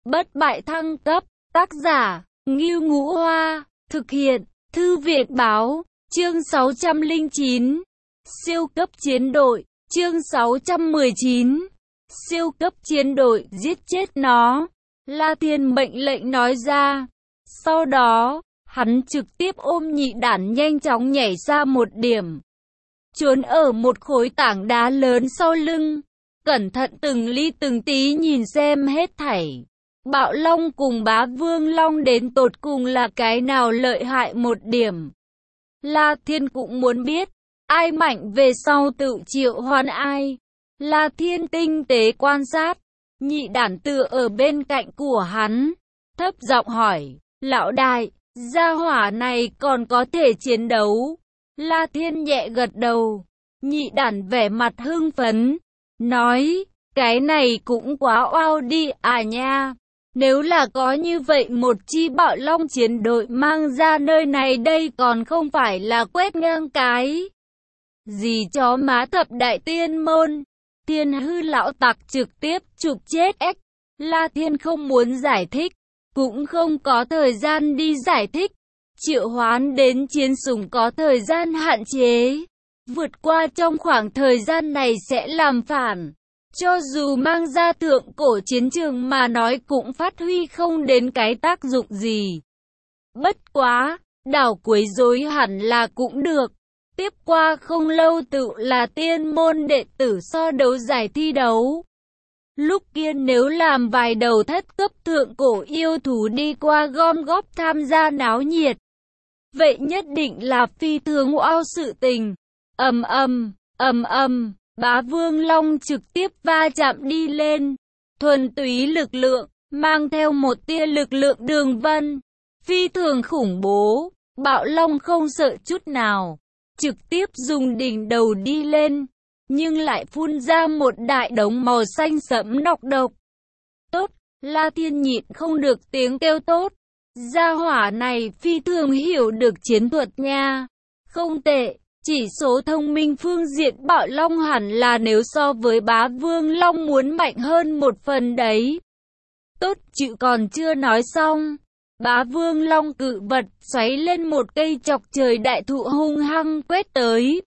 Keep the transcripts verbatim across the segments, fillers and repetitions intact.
Bất bại thăng cấp, tác giả, Ngưu Ngũ Hoa, thực hiện, Thư viện Báo, chương sáu trăm lẻ chín, siêu cấp chiến đội, chương sáu trăm mười chín, siêu cấp chiến đội, giết chết nó, La Thiên mệnh lệnh nói ra. Sau đó, hắn trực tiếp ôm nhị đản nhanh chóng nhảy ra một điểm, trốn ở một khối tảng đá lớn sau lưng, cẩn thận từng ly từng tí nhìn xem hết thảy. Bạo Long cùng Bá Vương Long đến tột cùng là cái nào lợi hại một điểm. La Thiên cũng muốn biết, ai mạnh về sau tự triệu hoán ai. La Thiên tinh tế quan sát, nhị đản tựa ở bên cạnh của hắn, thấp giọng hỏi, lão đại, gia hỏa này còn có thể chiến đấu? La Thiên nhẹ gật đầu, nhị đản vẻ mặt hưng phấn, nói, cái này cũng quá oao đi à nha. Nếu là có như vậy một chi Bạo Long chiến đội mang ra nơi này đây còn không phải là quét ngang cái gì chó má thập đại tiên môn. Thiên hư lão tặc trực tiếp chụp chết ếch. La Thiên không muốn giải thích, cũng không có thời gian đi giải thích. Triệu hoán đến chiến sủng có thời gian hạn chế, vượt qua trong khoảng thời gian này sẽ làm phản. Cho dù mang ra thượng cổ chiến trường mà nói cũng phát huy không đến cái tác dụng gì. Bất quá, đảo quấy rối hẳn là cũng được. Tiếp qua không lâu tự là tiên môn đệ tử so đấu giải thi đấu. Lúc kia nếu làm vài đầu thất cấp thượng cổ yêu thú đi qua gom góp tham gia náo nhiệt, vậy nhất định là phi thường oao sự tình. Ầm ầm, ầm ầm. Bá Vương Long trực tiếp va chạm đi lên, thuần túy lực lượng, mang theo một tia lực lượng đường vân, phi thường khủng bố. Bạo Long không sợ chút nào, trực tiếp dùng đỉnh đầu đi lên, nhưng lại phun ra một đại đống màu xanh sẫm nọc độc. Tốt, La Thiên nhịn không được tiếng kêu tốt, gia hỏa này phi thường hiểu được chiến thuật nha, không tệ. Chỉ số thông minh phương diện Bạo Long hẳn là nếu so với Bá Vương Long muốn mạnh hơn một phần đấy. Tốt, chữ còn chưa nói xong. Bá Vương Long cự vật xoáy lên một cây chọc trời đại thụ hung hăng quét tới,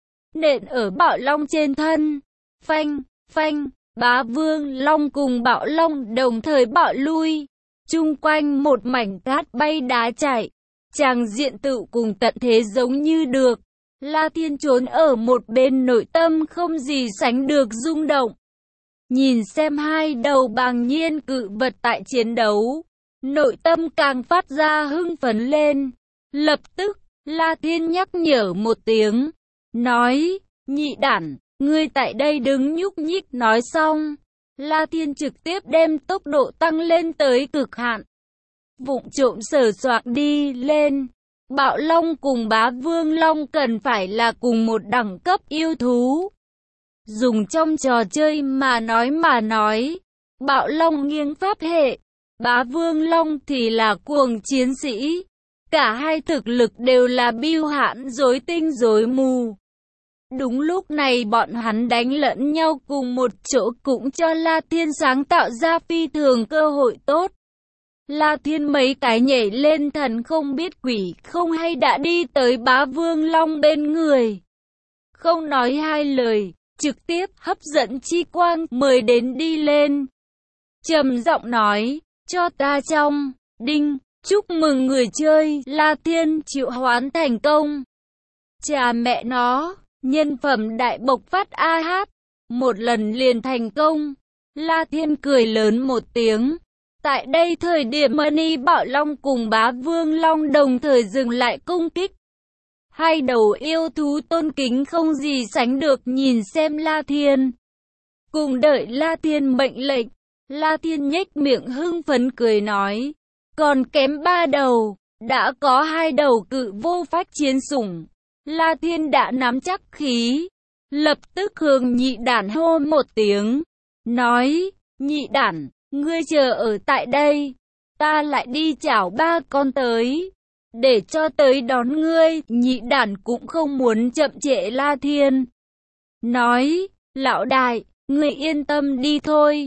nện ở Bạo Long trên thân. Phanh, phanh, Bá Vương Long cùng Bạo Long đồng thời bạo lui. Chung quanh một mảnh cát bay đá chạy, tràng diện tự cùng tận thế giống như được. La Thiên trốn ở một bên nội tâm không gì sánh được rung động. Nhìn xem hai đầu bàng nhiên cự vật tại chiến đấu, nội tâm càng phát ra hưng phấn lên. Lập tức, La Thiên nhắc nhở một tiếng, nói, nhị đản, ngươi tại đây đứng nhúc nhích. Nói xong, La Thiên trực tiếp đem tốc độ tăng lên tới cực hạn, vụng trộm sờ soạng đi lên. Bạo Long cùng Bá Vương Long cần phải là cùng một đẳng cấp yêu thú. Dùng trong trò chơi mà nói mà nói, Bạo Long nghiêng pháp hệ, Bá Vương Long thì là cuồng chiến sĩ. Cả hai thực lực đều là bưu hãn rối tinh rối mù. Đúng lúc này bọn hắn đánh lẫn nhau cùng một chỗ cũng cho La Thiên sáng tạo ra phi thường cơ hội tốt. La Thiên mấy cái nhảy lên thần không biết quỷ không hay đã đi tới Bá Vương Long bên người. Không nói hai lời, trực tiếp hấp dẫn chi quang mời đến đi lên. Trầm giọng nói, cho ta trong, đinh, chúc mừng người chơi. La Thiên triệu hoán thành công. Chà mẹ nó, nhân phẩm đại bộc phát a hát, một lần liền thành công. La Thiên cười lớn một tiếng. Tại đây thời điểm Mani Bạo Long cùng Bá Vương Long đồng thời dừng lại công kích. Hai đầu yêu thú tôn kính không gì sánh được nhìn xem La Thiên, cùng đợi La Thiên mệnh lệnh. La Thiên nhếch miệng hưng phấn cười nói, còn kém ba đầu, đã có hai đầu cự vô phách chiến sủng. La Thiên đã nắm chắc khí, lập tức hướng nhị đản hô một tiếng, nói, nhị đản, ngươi chờ ở tại đây, ta lại đi chảo ba con tới, để cho tới đón ngươi. Nhị đản cũng không muốn chậm trễ La Thiên, nói, lão đại, ngươi yên tâm đi thôi,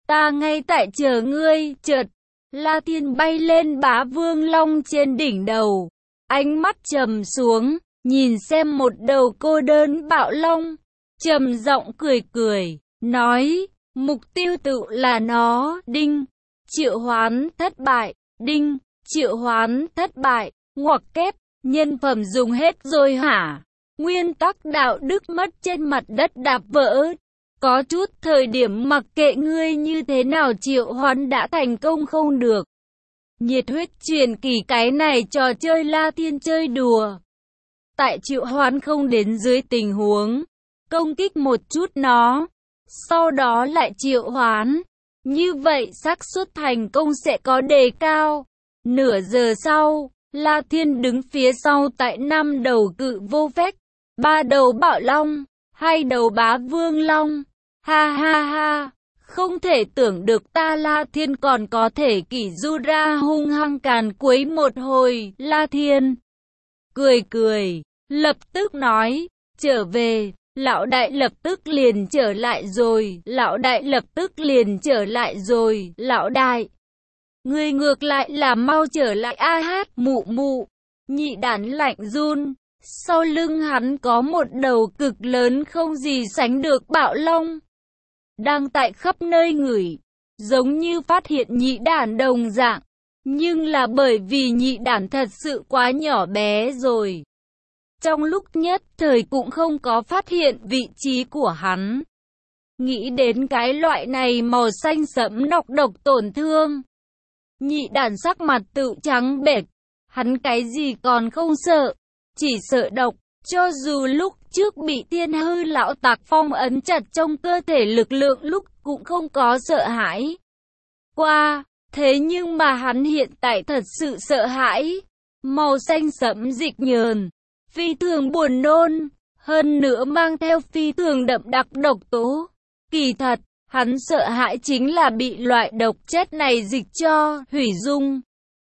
ta ngay tại chờ ngươi. Chợt, La Thiên bay lên bá vương long trên đỉnh đầu, ánh mắt trầm xuống, nhìn xem một đầu cô đơn bạo long, trầm giọng cười cười, nói, mục tiêu tự là nó. Đinh, triệu hoán thất bại. Đinh, triệu hoán thất bại. Ngoặc kép, nhân phẩm dùng hết rồi hả? Nguyên tắc đạo đức mất trên mặt đất đạp vỡ. Có chút thời điểm mặc kệ ngươi như thế nào triệu hoán đã thành công không được. Nhiệt huyết truyền kỳ cái này trò chơi La Thiên chơi đùa. Tại triệu hoán không đến dưới tình huống, công kích một chút nó, sau đó lại triệu hoán. Như vậy xác suất thành công sẽ có đề cao. Nửa giờ sau, La Thiên đứng phía sau tại năm đầu cự vô phách, ba đầu bạo long, hai đầu bá vương long. Ha ha ha, không thể tưởng được ta La Thiên còn có thể kỷ du ra hung hăng càn quấy một hồi. La Thiên cười cười, lập tức nói, trở về. Lão đại lập tức liền trở lại rồi. Lão đại lập tức liền trở lại rồi. Lão đại, người ngược lại là mau trở lại. A hát mụ mụ. Nhị đản lạnh run. Sau lưng hắn có một đầu cực lớn không gì sánh được bạo long, đang tại khắp nơi ngửi, giống như phát hiện nhị đản đồng dạng. Nhưng là bởi vì nhị đản thật sự quá nhỏ bé rồi, trong lúc nhất thời cũng không có phát hiện vị trí của hắn. Nghĩ đến cái loại này màu xanh sẫm nọc độc tổn thương, nhị đản sắc mặt tự trắng bệch. Hắn cái gì còn không sợ, chỉ sợ độc. Cho dù lúc trước bị Thiên Hư lão tặc phong ấn chặt trong cơ thể, lực lượng lúc cũng không có sợ hãi qua. Thế nhưng mà hắn hiện tại thật sự sợ hãi. Màu xanh sẫm dịch nhờn, phi thường buồn nôn, hơn nữa mang theo phi thường đậm đặc độc tố. Kỳ thật, hắn sợ hãi chính là bị loại độc chất này dịch cho hủy dung.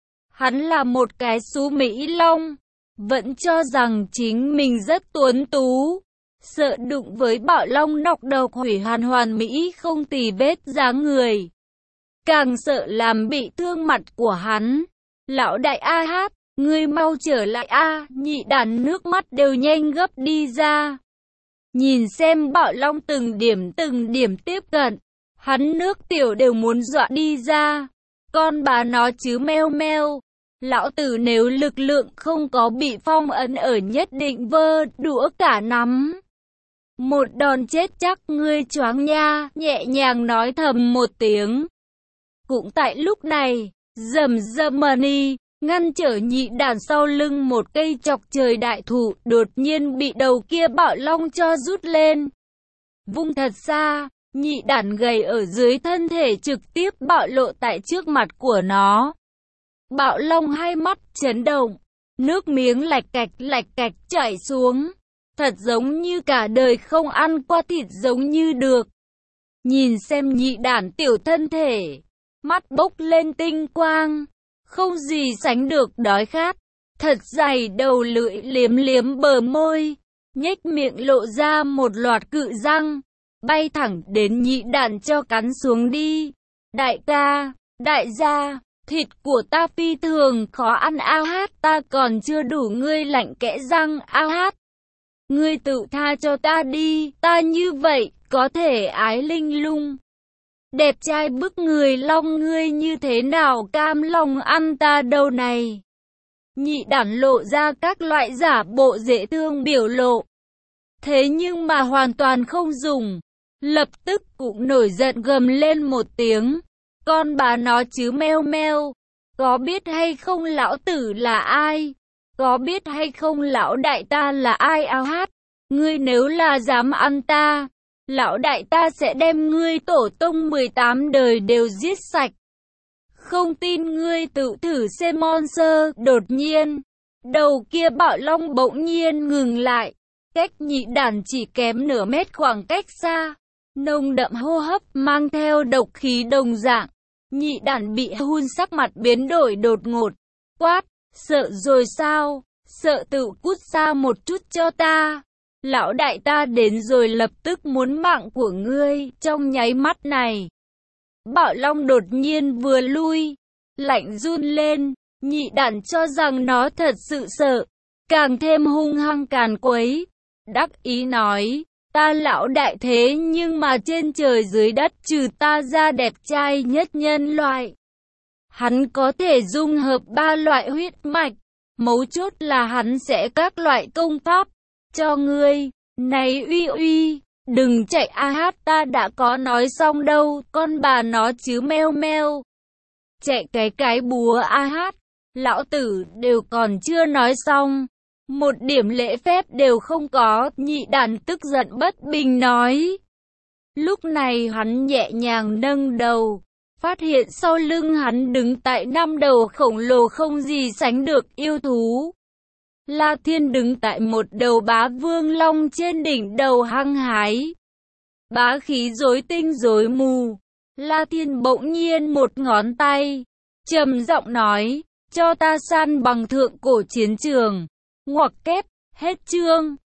Hắn là một cái xú Mỹ Long, vẫn cho rằng chính mình rất tuấn tú, sợ đụng với bạo long nọc độc hủy hoàn hoàn mỹ không tì vết dáng người, càng sợ làm bị thương mặt của hắn. Lão đại A hát, ngươi mau trở lại a. Nhị đản nước mắt đều nhanh gấp đi ra. Nhìn xem bạo long từng điểm từng điểm tiếp cận, hắn nước tiểu đều muốn dọa đi ra. Con bà nó chứ meo meo. Lão tử nếu lực lượng không có bị phong ấn ở nhất định vơ đũa cả nắm. Một đòn chết chắc ngươi choáng nha, nhẹ nhàng nói thầm một tiếng. Cũng tại lúc này, rầm rầm mani, ngăn trở nhị đản sau lưng một cây chọc trời đại thụ, đột nhiên bị đầu kia bạo long cho rút lên. Vung thật xa, nhị đản gầy ở dưới thân thể trực tiếp bạo lộ tại trước mặt của nó. Bạo long hai mắt chấn động, nước miếng lạch cạch lạch cạch chảy xuống, thật giống như cả đời không ăn qua thịt giống như được. Nhìn xem nhị đản tiểu thân thể, mắt bốc lên tinh quang, không gì sánh được đói khát, thật dày đầu lưỡi liếm liếm bờ môi, nhếch miệng lộ ra một loạt cự răng, bay thẳng đến nhị đản cho cắn xuống đi. Đại ca, đại gia, thịt của ta phi thường khó ăn a hát, ta còn chưa đủ ngươi lạnh kẽ răng a hát. Ngươi tự tha cho ta đi, ta như vậy, có thể ái linh lung. Đẹp trai bức người long, ngươi như thế nào cam lòng ăn ta đâu này. Nhị đản lộ ra các loại giả bộ dễ thương biểu lộ. Thế nhưng mà hoàn toàn không dùng. Lập tức cũng nổi giận gầm lên một tiếng. Con bà nó chứ meo meo. Có biết hay không lão tử là ai? Có biết hay không lão đại ta là ai ao hát? Ngươi nếu là dám ăn ta, lão đại ta sẽ đem ngươi tổ tông mười tám đời đều giết sạch. Không tin ngươi tự thử xem monster. Đột nhiên, đầu kia bạo long bỗng nhiên ngừng lại, cách nhị đản chỉ kém nửa mét khoảng cách xa, nồng đậm hô hấp mang theo độc khí đồng dạng. Nhị đản bị hun, sắc mặt biến đổi đột ngột, quát, sợ rồi sao? Sợ tự cút xa một chút cho ta. Lão đại ta đến rồi, lập tức muốn mạng của ngươi. Trong nháy mắt này, Bảo Long đột nhiên vừa lui, lạnh run lên, nhị đản cho rằng nó thật sự sợ, càng thêm hung hăng càn quấy, đắc ý nói, ta lão đại thế nhưng mà trên trời dưới đất trừ ta ra đẹp trai nhất nhân loại. Hắn có thể dung hợp ba loại huyết mạch, mấu chốt là hắn sẽ các loại công pháp cho ngươi. Này uy uy, đừng chạy a hát, ta đã có nói xong đâu, con bà nó chứ meo meo. Chạy cái cái búa a hát, lão tử đều còn chưa nói xong, một điểm lễ phép đều không có, nhị đàn tức giận bất bình nói. Lúc này hắn nhẹ nhàng nâng đầu, phát hiện sau lưng hắn đứng tại năm đầu khổng lồ không gì sánh được yêu thú. La Thiên đứng tại một đầu bá vương long trên đỉnh đầu hăng hái, bá khí rối tinh rối mù. La Thiên bỗng nhiên một ngón tay, trầm giọng nói, cho ta san bằng thượng cổ chiến trường. Ngoặc kép, hết chương.